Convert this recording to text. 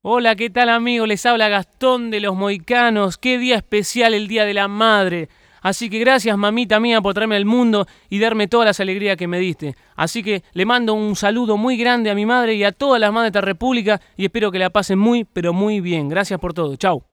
Hola, ¿qué tal amigo? Les habla Gastón de los Mohicanos. Qué día especial el Día de la Madre. Así que gracias mamita mía por traerme al mundo y darme todas las alegrías que me diste. Así que le mando un saludo muy grande a mi madre y a todas las madres de esta república y espero que la pasen muy, pero muy bien. Gracias por todo. Chau.